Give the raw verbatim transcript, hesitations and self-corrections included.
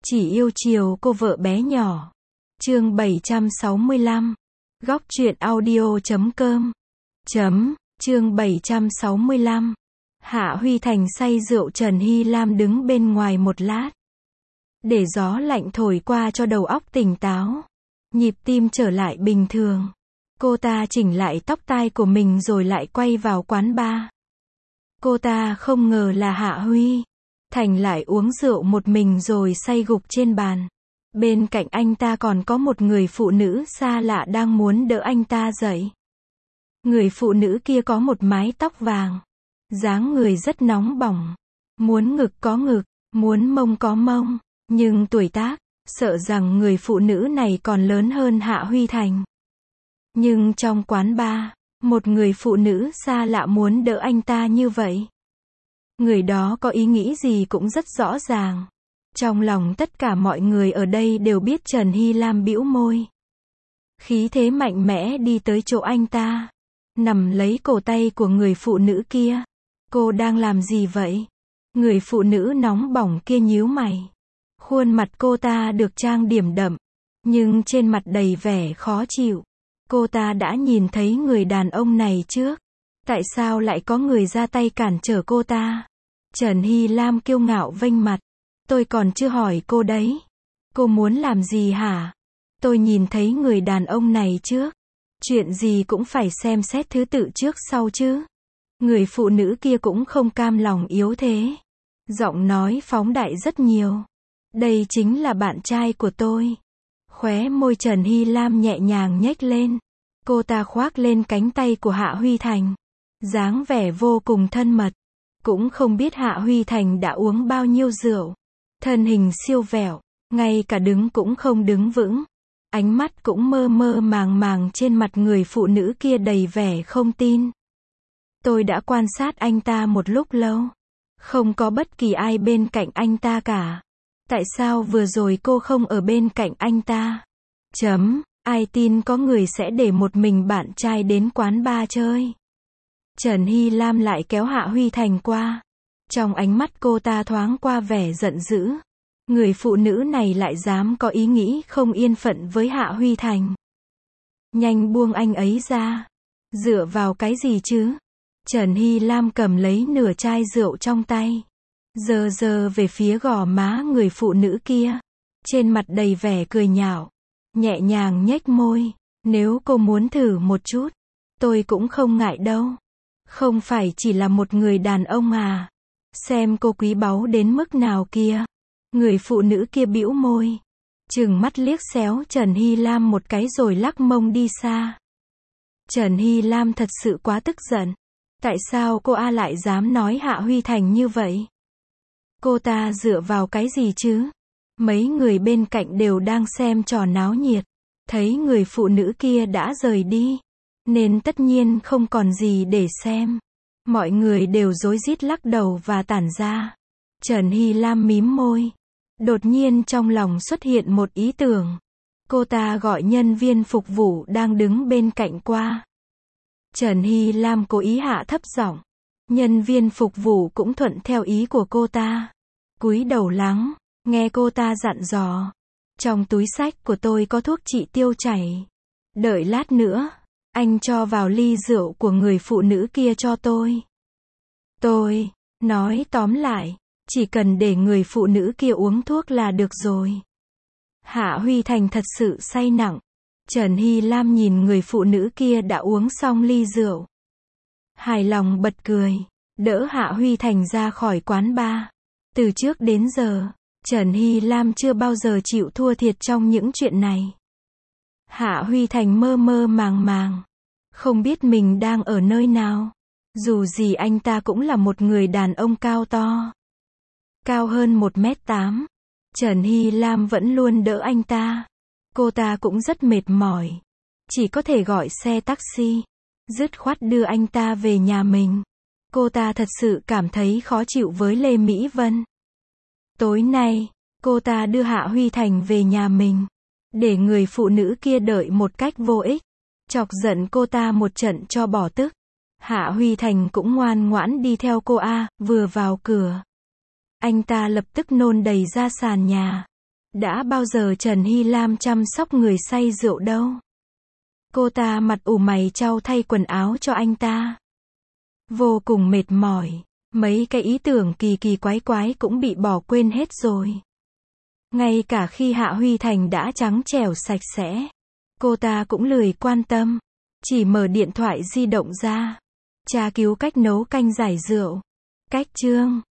Chỉ yêu chiều cô vợ bé nhỏ. Chương bảy trăm sáu mươi lăm. Góc truyện audio chấm com. Chấm, chương bảy trăm sáu mươi lăm. Hạ Huy Thành say rượu, Trần Hy Lam đứng bên ngoài một lát. Để gió lạnh thổi qua cho đầu óc tỉnh táo. Nhịp tim trở lại bình thường. Cô ta chỉnh lại tóc tai của mình rồi lại quay vào quán bar. Cô ta không ngờ là Hạ Huy Thành lại uống rượu một mình rồi say gục trên bàn. Bên cạnh anh ta còn có một người phụ nữ xa lạ đang muốn đỡ anh ta dậy. Người phụ nữ kia có một mái tóc vàng, dáng người rất nóng bỏng, muốn ngực có ngực, muốn mông có mông, nhưng tuổi tác, sợ rằng người phụ nữ này còn lớn hơn Hạ Huy Thành. Nhưng trong quán bar, một người phụ nữ xa lạ muốn đỡ anh ta như vậy. Người đó có ý nghĩ gì cũng rất rõ ràng. Trong lòng tất cả mọi người ở đây đều biết. Trần Hy Lam bĩu môi, khí thế mạnh mẽ đi tới chỗ anh ta, nắm lấy cổ tay của người phụ nữ kia. Cô đang làm gì vậy? Người phụ nữ nóng bỏng kia nhíu mày. Khuôn mặt cô ta được trang điểm đậm, nhưng trên mặt đầy vẻ khó chịu. Cô ta đã nhìn thấy người đàn ông này trước. Tại sao lại có người ra tay cản trở cô ta? Trần Hy Lam kiêu ngạo vênh mặt. Tôi còn chưa hỏi cô đấy. Cô muốn làm gì hả? Tôi nhìn thấy người đàn ông này trước. Chuyện gì cũng phải xem xét thứ tự trước sau chứ. Người phụ nữ kia cũng không cam lòng yếu thế. Giọng nói phóng đại rất nhiều. Đây chính là bạn trai của tôi. Khóe môi Trần Hy Lam nhẹ nhàng nhếch lên. Cô ta khoác lên cánh tay của Hạ Huy Thành. Dáng vẻ vô cùng thân mật. Cũng không biết Hạ Huy Thành đã uống bao nhiêu rượu. Thân hình siêu vẹo, ngay cả đứng cũng không đứng vững. Ánh mắt cũng mơ mơ màng màng, trên mặt người phụ nữ kia đầy vẻ không tin. Tôi đã quan sát anh ta một lúc lâu. Không có bất kỳ ai bên cạnh anh ta cả. Tại sao vừa rồi cô không ở bên cạnh anh ta? Chấm, ai tin có người sẽ để một mình bạn trai đến quán bar chơi. Trần Hy Lam lại kéo Hạ Huy Thành qua. Trong ánh mắt cô ta thoáng qua vẻ giận dữ. Người phụ nữ này lại dám có ý nghĩ không yên phận với Hạ Huy Thành. Nhanh buông anh ấy ra. Dựa vào cái gì chứ? Trần Hy Lam cầm lấy nửa chai rượu trong tay. Giơ giơ về phía gò má người phụ nữ kia. Trên mặt đầy vẻ cười nhạo. Nhẹ nhàng nhếch môi. Nếu cô muốn thử một chút, tôi cũng không ngại đâu. Không phải chỉ là một người đàn ông à? Xem cô quý báu đến mức nào kia. Người phụ nữ kia bĩu môi, trừng mắt liếc xéo Trần Hy Lam một cái rồi lắc mông đi xa. Trần Hy Lam thật sự quá tức giận. Tại sao cô A lại dám nói Hạ Huy Thành như vậy? Cô ta dựa vào cái gì chứ? Mấy người bên cạnh đều đang xem trò náo nhiệt. Thấy người phụ nữ kia đã rời đi, nên tất nhiên không còn gì để xem. Mọi người đều rối rít lắc đầu và tản ra. Trần Hy Lam mím môi. Đột nhiên trong lòng xuất hiện một ý tưởng. Cô ta gọi nhân viên phục vụ đang đứng bên cạnh qua. Trần Hy Lam cố ý hạ thấp giọng. Nhân viên phục vụ cũng thuận theo ý của cô ta. Cúi đầu lắng, nghe cô ta dặn dò. Trong túi xách của tôi có thuốc trị tiêu chảy. Đợi lát nữa, anh cho vào ly rượu của người phụ nữ kia cho tôi. Tôi, nói tóm lại, chỉ cần để người phụ nữ kia uống thuốc là được rồi. Hạ Huy Thành thật sự say nặng. Trần Hy Lam nhìn người phụ nữ kia đã uống xong ly rượu. Hài lòng bật cười, đỡ Hạ Huy Thành ra khỏi quán bar. Từ trước đến giờ, Trần Hy Lam chưa bao giờ chịu thua thiệt trong những chuyện này. Hạ Huy Thành mơ mơ màng màng, không biết mình đang ở nơi nào. Dù gì anh ta cũng là một người đàn ông cao to. Cao hơn một mét tám. Trần Hy Lam vẫn luôn đỡ anh ta. Cô ta cũng rất mệt mỏi. Chỉ có thể gọi xe taxi. Dứt khoát đưa anh ta về nhà mình. Cô ta thật sự cảm thấy khó chịu với Lê Mỹ Vân. Tối nay, cô ta đưa Hạ Huy Thành về nhà mình. Để người phụ nữ kia đợi một cách vô ích. Chọc giận cô ta một trận cho bỏ tức. Hạ Huy Thành cũng ngoan ngoãn đi theo cô A. Vừa vào cửa, anh ta lập tức nôn đầy ra sàn nhà. Đã bao giờ Trần Hy Lam chăm sóc người say rượu đâu. Cô ta mặt ủ mày chau thay quần áo cho anh ta. Vô cùng mệt mỏi. Mấy cái ý tưởng kỳ kỳ quái quái cũng bị bỏ quên hết rồi. Ngay cả khi Hạ Huy Thành đã trắng trẻo sạch sẽ, cô ta cũng lười quan tâm. Chỉ mở điện thoại di động ra, tra cứu cách nấu canh giải rượu. Cách chương